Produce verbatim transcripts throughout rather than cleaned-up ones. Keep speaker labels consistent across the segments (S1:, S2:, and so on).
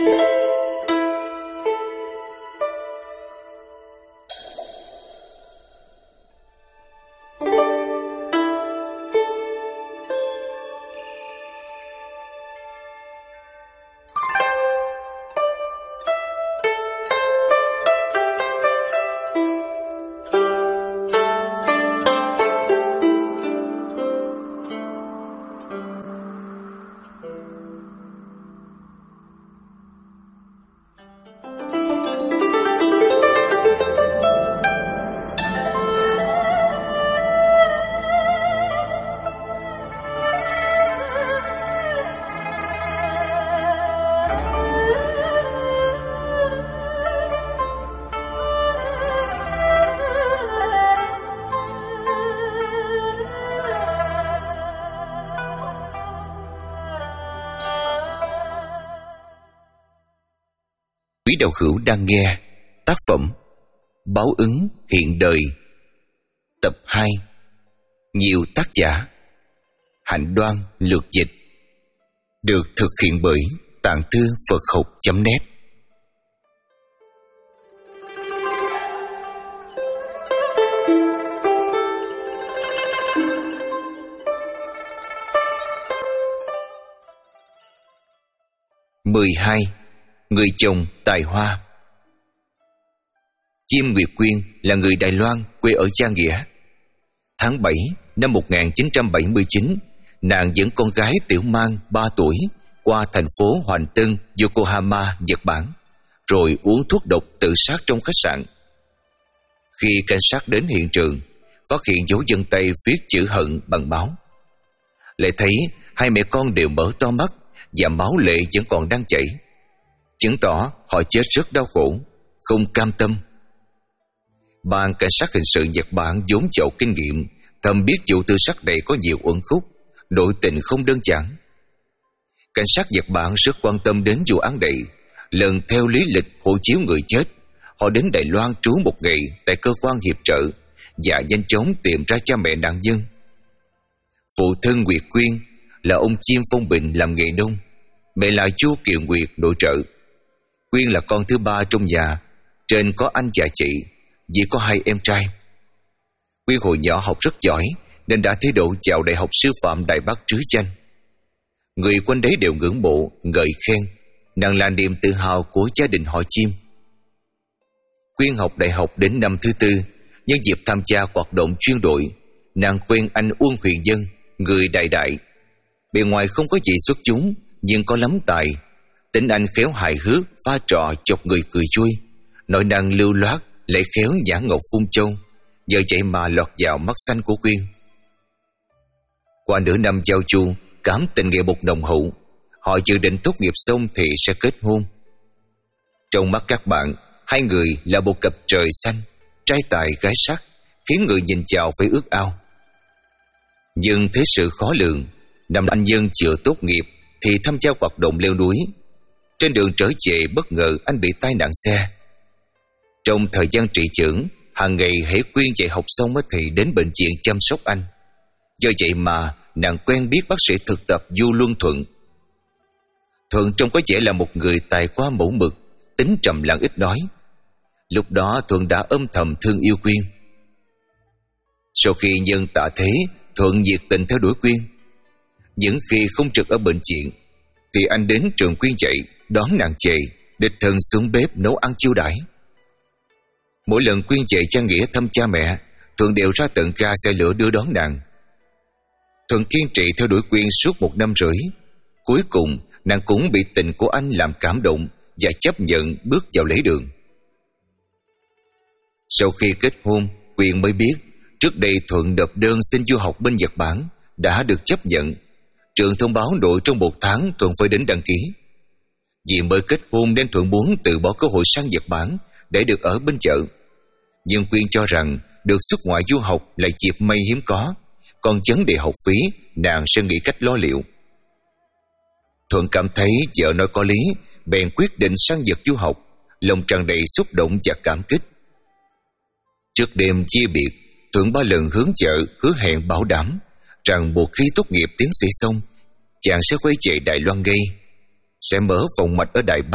S1: Quý đạo hữu đang nghe tác phẩm Báo ứng hiện đời, tập hai, nhiều tác giả, Hạnh Đoan lược dịch, được thực hiện bởi Tạng Thư Phật Học chấm net. mười hai. Người chồng tài hoa. Chiêm Nguyệt Quyên là người Đài Loan, quê ở Gia Nghĩa. Tháng bảy năm một nghìn chín trăm bảy mươi chín, nàng dẫn con gái tiểu mang ba tuổi qua thành phố Hoành Tân, Yokohama, Nhật Bản, rồi uống thuốc độc tự sát trong khách sạn. Khi cảnh sát đến hiện trường, phát hiện dấu chân tay viết chữ hận bằng máu. Lại thấy hai mẹ con đều mở to mắt và máu lệ vẫn còn đang chảy, chứng tỏ họ chết rất đau khổ, không cam tâm. Ban cảnh sát hình sự Nhật Bản vốn giàu kinh nghiệm, thầm biết vụ tự sát này có nhiều uẩn khúc, nội tình không đơn giản. Cảnh sát Nhật Bản rất quan tâm đến vụ án này. Lần theo lý lịch hộ chiếu người chết, họ đến Đài Loan trú một ngày tại cơ quan hiệp trợ và nhanh chóng tìm ra cha mẹ nạn nhân. Phụ thân Nguyệt Quyên là ông Chiêm Phong Bình làm nghề nông, mẹ là Chu Kiều Nguyệt nội trợ. Quyên là con thứ ba trong nhà, trên có anh và chị, chỉ có hai em trai. Quyên hồi nhỏ học rất giỏi nên đã thi đỗ vào Đại học Sư phạm Đài Bắc trứ danh. Người quanh đấy đều ngưỡng mộ, ngợi khen nàng là niềm tự hào của gia đình họ Chiêm. Quyên học đại học đến năm thứ tư, nhân dịp tham gia hoạt động chuyên đội, nàng quen anh Uông Huyền Dân, người Đại Đại. Bề ngoài không có gì xuất chúng, nhưng có lắm tài. Tính anh khéo hài hước, pha trò chọc người cười vui, nói năng lưu loát, lại khéo nhã ngọc phun châu, nhờ vậy mà lọt vào mắt xanh của Quyên. Qua nửa năm giao du, cảm tình ngày một nồng hậu, họ dự định tốt nghiệp xong thì sẽ kết hôn. Trong mắt các bạn, hai người là một cặp trời xanh, trai tài gái sắc, khiến người nhìn vào phải ước ao. Nhưng thế sự khó lường, năm anh Nhân chưa tốt nghiệp thì tham gia hoạt động leo núi. Trên đường trở về bất ngờ anh bị tai nạn xe. Trong thời gian trị dưỡng, hàng ngày hễ Quyên dạy học xong thì đến bệnh viện chăm sóc anh. Do vậy mà nàng quen biết bác sĩ thực tập Du Luân Thuận. Thuận trông có vẻ là một người tài quá mẫu mực, tính trầm lặng ít nói. Lúc đó Thuận đã âm thầm thương yêu Quyên. Sau khi Nhân tạ thế, Thuận nhiệt tình theo đuổi Quyên. Những khi không trực ở bệnh viện thì anh đến trường Quyên dạy, đón nàng về, đích thân xuống bếp nấu ăn chiêu đãi. Mỗi lần Quyên về cha Nghĩa thăm cha mẹ, Thuận đều ra tận ga xe lửa đưa đón nàng. Thuận kiên trì theo đuổi Quyên suốt một năm rưỡi. Cuối cùng nàng cũng bị tình của anh làm cảm động và chấp nhận bước vào lễ đường. Sau khi kết hôn, Quyên mới biết trước đây Thuận nộp đơn xin du học bên Nhật Bản đã được chấp nhận. Trường thông báo nội trong một tháng Thuận phải đến đăng ký. Vì mới kết hôn nên Thuận muốn từ bỏ cơ hội sang Nhật Bản để được ở bên chợ. Nhưng Quyên cho rằng được xuất ngoại du học là dịp may hiếm có, còn vấn đề học phí nàng sẽ nghĩ cách lo liệu. Thuận cảm thấy vợ nói có lý, bèn quyết định sang Nhật du học, lòng tràn đầy xúc động và cảm kích. Trước đêm chia biệt, Thuận ba lần hướng vợ hứa hẹn bảo đảm rằng một khi tốt nghiệp tiến sĩ xong, chàng sẽ quay về Đài Loan ngay, sẽ mở phòng mạch ở Đài Bắc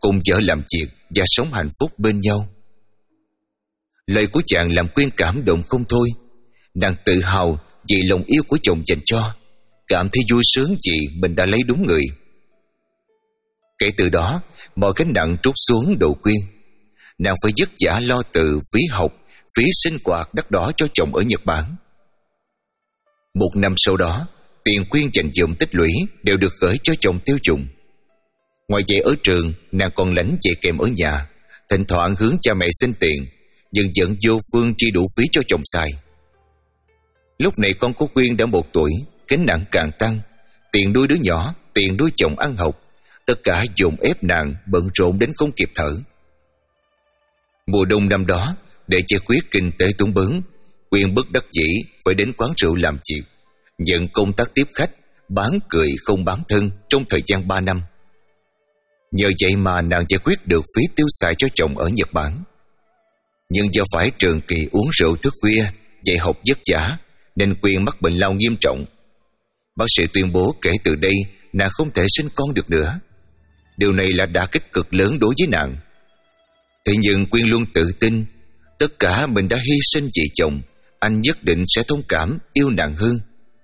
S1: cùng vợ làm việc và sống hạnh phúc bên nhau. Lời của chàng làm Quyên cảm động không thôi. Nàng tự hào vì lòng yêu của chồng dành cho, cảm thấy vui sướng vì mình đã lấy đúng người. Kể từ đó, mọi gánh nặng trút xuống đầu Quyên. Nàng phải vất vả lo từ phí học, phí sinh hoạt đắt đỏ cho chồng ở Nhật Bản. Một năm sau đó, tiền Quyên dành dụm tích lũy đều được gửi cho chồng tiêu dùng. Ngoài vậy, ở trường nàng còn lãnh dạy kèm ở nhà, thỉnh thoảng hướng cha mẹ xin tiền, nhưng vẫn vô phương chi đủ phí cho chồng xài. Lúc này con của Quyên đã một tuổi, gánh nặng càng tăng, tiền nuôi đứa nhỏ, tiền nuôi chồng ăn học, tất cả dồn ép nàng bận rộn đến không kịp thở. Mùa đông năm đó, để giải quyết kinh tế túng bấn, Quyên bất đắc dĩ phải đến quán rượu làm việc, nhận công tác tiếp khách, bán cười không bán thân trong thời gian ba năm. Nhờ vậy mà nàng giải quyết được phí tiêu xài cho chồng ở Nhật Bản. Nhưng do phải trường kỳ uống rượu thức khuya, dạy học vất vả, nên Quyên mắc bệnh lao nghiêm trọng. Bác sĩ tuyên bố kể từ đây nàng không thể sinh con được nữa. Điều này là đả kích cực lớn đối với nàng. Thế nhưng Quyên luôn tự tin, tất cả mình đã hy sinh vì chồng, anh nhất định sẽ thông cảm, yêu nàng hơn.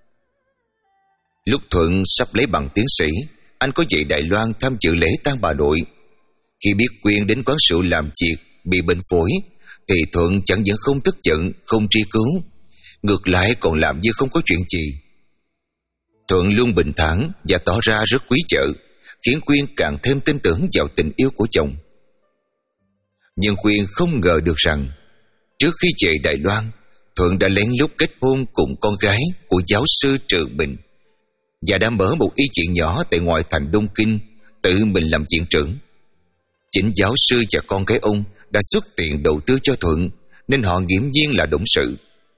S1: Lúc Thuận sắp lấy bằng tiến sĩ, anh có về Đài Loan tham dự lễ tang bà nội. Khi biết Quyên đến quán rượu làm việc bị bệnh phổi, thì Thuận chẳng những không tức giận, không truy cứu, ngược lại còn làm như không có chuyện gì. Thuận luôn bình thản và tỏ ra rất quý vợ, khiến Quyên càng thêm tin tưởng vào tình yêu của chồng. Nhưng Quyên không ngờ được rằng, trước khi về Đài Loan, Thuận đã lén lút kết hôn cùng con gái của giáo sư Trừ Bình và đã mở một y viện nhỏ tại ngoại thành Đông Kinh, tự mình làm viện trưởng. Chính giáo sư và con gái ông đã xuất tiền đầu tư cho Thuận, nên họ nghiễm nhiên là đồng sự.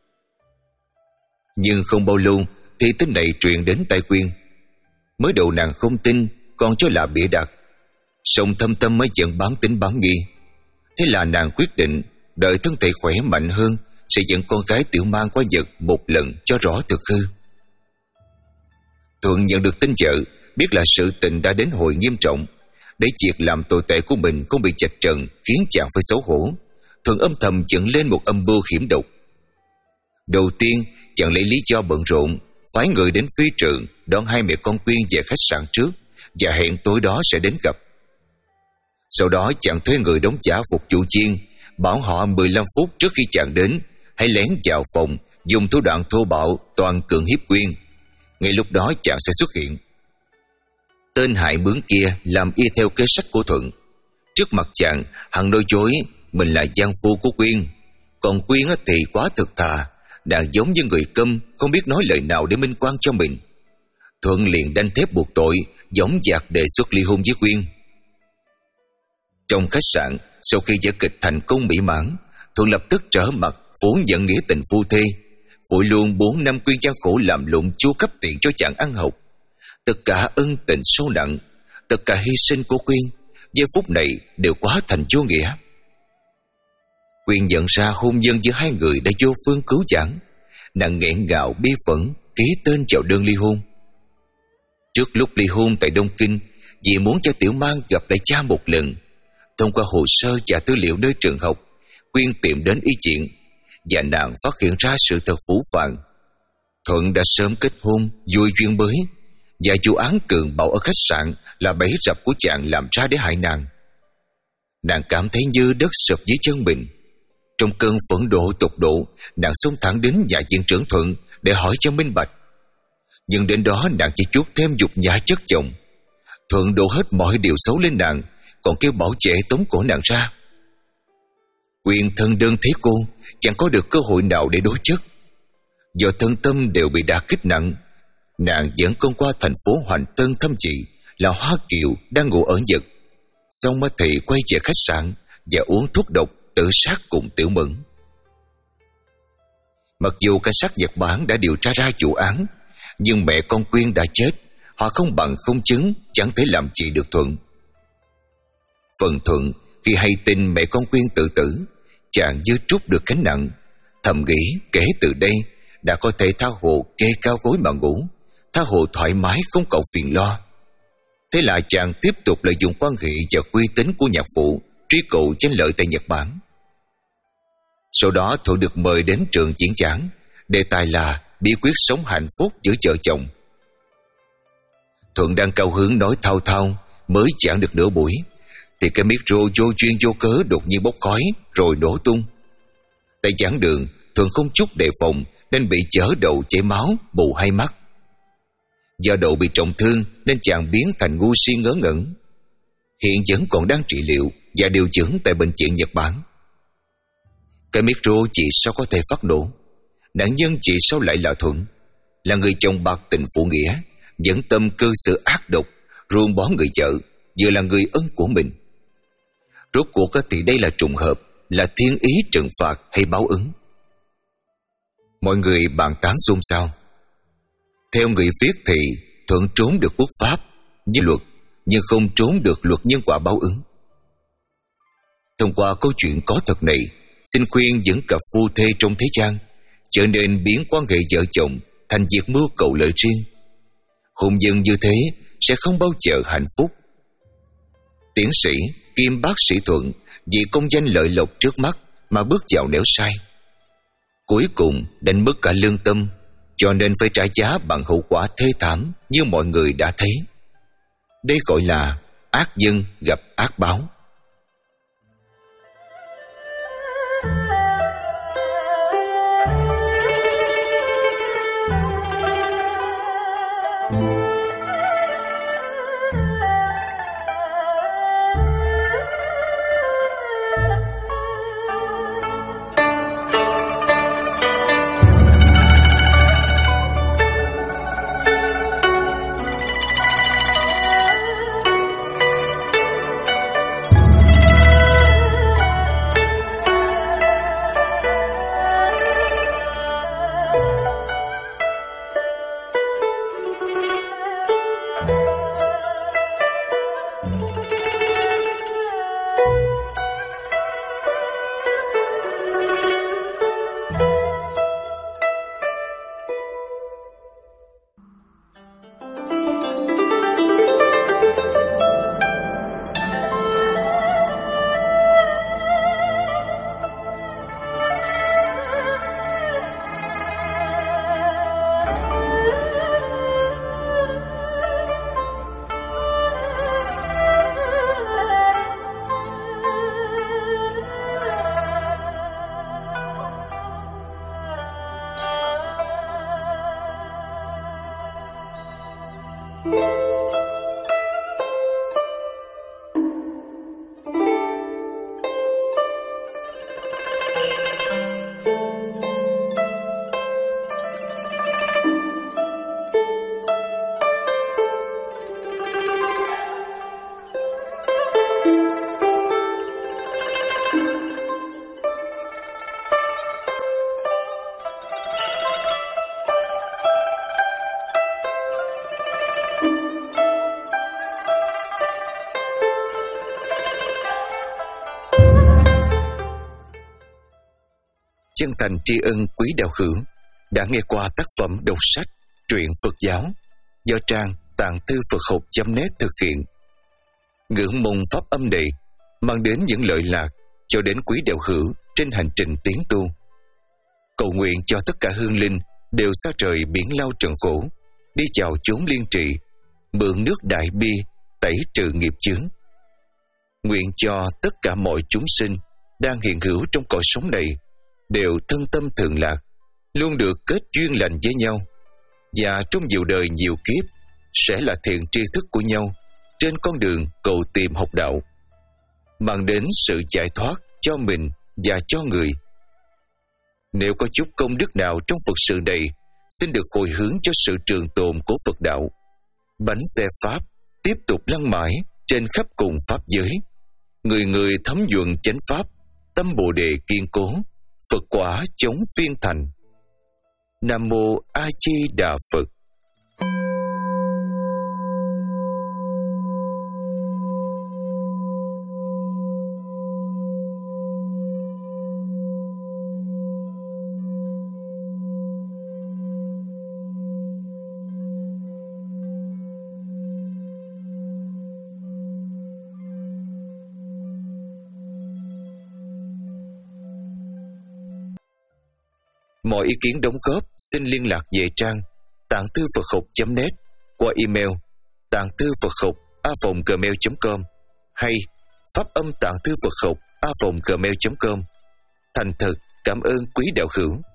S1: Nhưng không bao lâu thì tin này truyền đến tai Quyên. Mới đầu nàng không tin, còn cho là bịa đặt, song thâm tâm mới vẫn bán tính bán nghi. Thế là nàng quyết định đợi thân thể khỏe mạnh hơn sẽ dẫn con gái Tiểu Mang qua Nhật một lần cho rõ thực hư. Thuận nhận được tin vợ, biết là sự tình đã đến hồi nghiêm trọng. Để việc làm tồi tệ của mình không bị chạch trần khiến chàng phải xấu hổ, Thuận âm thầm dựng lên một âm mưu hiểm độc. Đầu tiên, chàng lấy lý do bận rộn, phái người đến phi trường đón hai mẹ con Quyên về khách sạn trước và hẹn tối đó sẽ đến gặp. Sau đó chàng thuê người đóng giả phục vụ viên, bảo họ mười lăm phút trước khi chàng đến hãy lén vào phòng, dùng thủ đoạn thô bạo toàn cường hiếp Quyên. Ngay lúc đó chàng sẽ xuất hiện. Tên hại bướng kia làm y theo kế sách của Thuận. Trước mặt chàng, hằng nói dối mình là giang phu của Quyên, còn Quyên thì quá thực thà, nàng giống như người câm, không biết nói lời nào để minh oan cho mình. Thuận liền đanh thép buộc tội, dõng dạc đề xuất ly hôn với Quyên. Trong khách sạn, sau khi vở kịch thành công mỹ mãn, Thuận lập tức trở mặt phủ nhận nghĩa tình phu thê, vội luôn bốn năm Quyên gian khổ làm lụng chu cấp tiền cho chàng ăn học. Tất cả ân tình sâu nặng, tất cả hy sinh của Quyên, giây phút này đều quá thành vô nghĩa. Quyên nhận ra hôn nhân giữa hai người đã vô phương cứu vãn, nàng nghẹn ngào bi phẫn ký tên vào đơn ly hôn. Trước lúc ly hôn tại Đông Kinh, vì muốn cho Tiểu Mang gặp lại cha một lần, thông qua hồ sơ và tư liệu nơi trường học, Quyên tìm đến y viện và nàng phát hiện ra sự thật phũ phàng. Thuận đã sớm kết hôn, vui duyên mới, và vụ án cường bạo ở khách sạn là bẫy rập của chàng làm ra để hại nàng. Nàng cảm thấy như đất sụp dưới chân mình. Trong cơn phẫn nộ tột độ, nàng xông thẳng đến nhà viện trưởng Thuận để hỏi cho minh bạch. Nhưng đến đó nàng chỉ chuốt thêm dục nhã chất chồng. Thuận đổ hết mọi điều xấu lên nàng, còn kêu bảo vệ tống cổ nàng ra. Quyên thân đơn thế cô, chẳng có được cơ hội nào để đối chất. Do thân tâm đều bị đả kích nặng, nàng dẫn con qua thành phố Hoành Tân thăm chị là Hoa Kiều đang ngủ ở Nhật. Xong mới thì quay về khách sạn và uống thuốc độc tự sát cùng Tiểu Mẫn. Mặc dù cảnh sát Nhật Bản đã điều tra ra vụ án, nhưng mẹ con Quyên đã chết, họ không bằng không chứng, chẳng thể làm gì được Thuận. Phần Thuận khi hay tin mẹ con Quyên tự tử, chàng như trút được gánh nặng, thầm nghĩ kể từ đây đã có thể tha hồ kê cao gối mà ngủ, tha hồ thoải mái không còn phiền lo. Thế là chàng tiếp tục lợi dụng quan hệ và uy tín của nhạc phụ truy cầu danh lợi tại Nhật Bản. Sau đó Thuận được mời đến trường diễn giảng, đề tài là bí quyết sống hạnh phúc giữa vợ chồng. Thuận đang cao hứng nói thao thao, mới giảng được nửa buổi thì cái micro vô duyên vô cớ đột nhiên bốc khói rồi nổ tung. Tại giảng đường, Thuận không chút đề phòng nên bị chở đầu chảy máu, mù hai mắt. Do đầu bị trọng thương nên chàng biến thành ngu si ngớ ngẩn. Hiện vẫn còn đang trị liệu và điều dưỡng tại bệnh viện Nhật Bản. Cái micro chỉ sao có thể phát nổ. Nạn nhân chỉ sao lại là Thuận, là người chồng bạc tình phụ nghĩa, dẫn tâm cư xử ác độc, ruồng bỏ người vợ, vừa là người ân của mình. Rốt cuộc thì đây là trùng hợp, là thiên ý trừng phạt hay báo ứng? Mọi người bàn tán xôn xao. Theo người viết thì Thuận trốn được quốc pháp như luật, nhưng không trốn được luật nhân quả báo ứng. Thông qua câu chuyện có thật này, xin khuyên những cặp phu thê trong thế gian trở nên biến quan hệ vợ chồng thành việc mưu cầu lợi riêng. Hôn nhân như thế sẽ không bao giờ hạnh phúc. Tiến sĩ kiêm bác sĩ Thuận vì công danh lợi lộc trước mắt mà bước vào nẻo sai, cuối cùng đánh mất cả lương tâm, cho nên phải trả giá bằng hậu quả thê thảm như mọi người đã thấy. Đây gọi là ác nhân gặp ác báo. Chân thành tri ân quý đạo hữu đã nghe qua tác phẩm đọc sách truyện Phật giáo do trang tạng thư Phật học chấm net thực hiện. Ngưỡng mong pháp âm này mang đến những lợi lạc cho đến quý đạo hữu trên hành trình tiến tu. Cầu nguyện cho tất cả hương linh đều xa trời biển lao trần khổ, đi vào chốn liên trì, mượn nước đại bi tẩy trừ nghiệp chướng. Nguyện cho tất cả mọi chúng sinh đang hiện hữu trong cõi sống này đều thân tâm thường lạc, luôn được kết duyên lành với nhau, và trong nhiều đời nhiều kiếp sẽ là thiện tri thức của nhau trên con đường cầu tìm học đạo, mang đến sự giải thoát cho mình và cho người. Nếu có chút công đức nào trong Phật sự này, xin được hồi hướng cho sự trường tồn của Phật đạo. Bánh xe Pháp tiếp tục lăn mãi trên khắp cùng Pháp giới. Người người thấm nhuận chánh Pháp, tâm Bồ Đề kiên cố, Phật quả chống phiên thành. Nam Mô A Di Đà Phật. Mọi ý kiến đóng góp xin liên lạc về trang tạng thư Phật học chấm net qua email tạng thư Phật học a vòng gmail chấm com hay pháp âm tạng thư Phật học a vòng gmail chấm com. Thành thật cảm ơn quý đạo hữu.